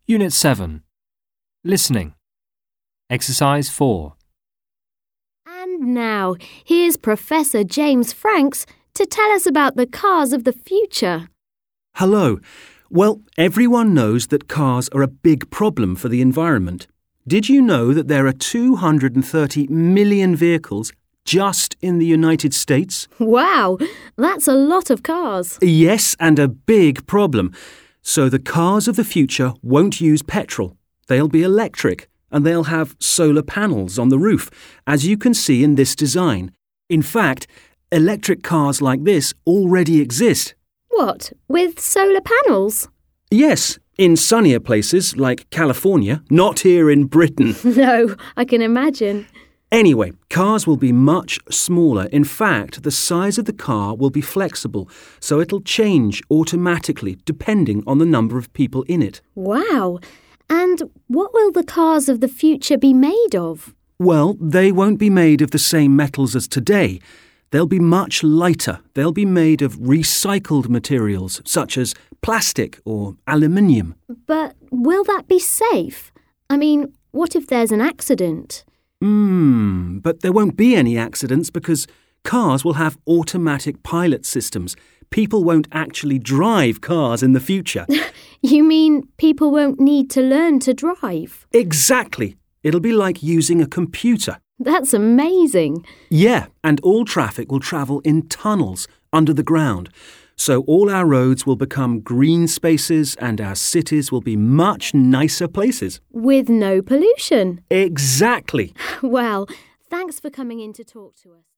Unit 7. Listening. Exercise 4. And now, here's Professor James Franks to tell us about the cars of the future. Hello. Well, everyone knows that cars are a big problem for the environment. Did you know that there are 230 million vehicles just in the United States? Wow, that's a lot of cars. Yes, and a big problem. So the cars of the future won't use petrol. They'll be electric, and they'll have solar panels on the roof, as you can see in this design. In fact, electric cars like this already exist. What, with solar panels? Yes, in sunnier places like California, not here in Britain. No, I can imagine. Anyway, cars will be much smaller. In fact, the size of the car will be flexible, so it'll change automatically depending on the number of people in it. Wow. And what will the cars of the future be made of? Well, they won't be made of the same metals as today. They'll be much lighter. They'll be made of recycled materials, such as plastic or aluminium. But will that be safe? I mean, what if there's an accident? But there won't be any accidents because cars will have automatic pilot systems. People won't actually drive cars in the future. You mean people won't need to learn to drive? Exactly. It'll be like using a computer. That's amazing. Yeah, and all traffic will travel in tunnels under the ground. So all our roads will become green spaces and our cities will be much nicer places. With no pollution. Exactly. Well, thanks for coming in to talk to us.